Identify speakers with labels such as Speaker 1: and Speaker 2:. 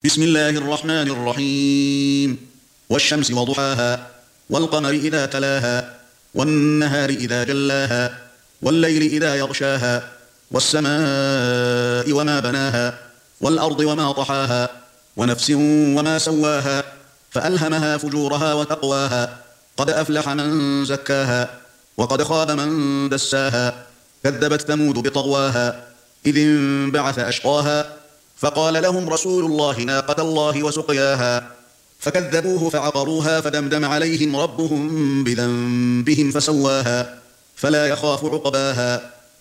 Speaker 1: بسم الله الرحمن الرحيم. والشمس وضحاها والقمر إذا تلاها والنهار إذا جلاها والليل إذا يغشاها والسماء وما بناها والأرض وما طحاها ونفس وما سواها فألهمها فجورها وتقواها قد أفلح من زكاها وقد خاب من دساها كذبت ثمود بطغواها إذ انبعث أشقاها فقال لهم رسول الله ناقة الله وسقياها فكذبوه فعقروها فدمدم عليهم ربهم بذنبهم فسواها فلا يخاف عقباها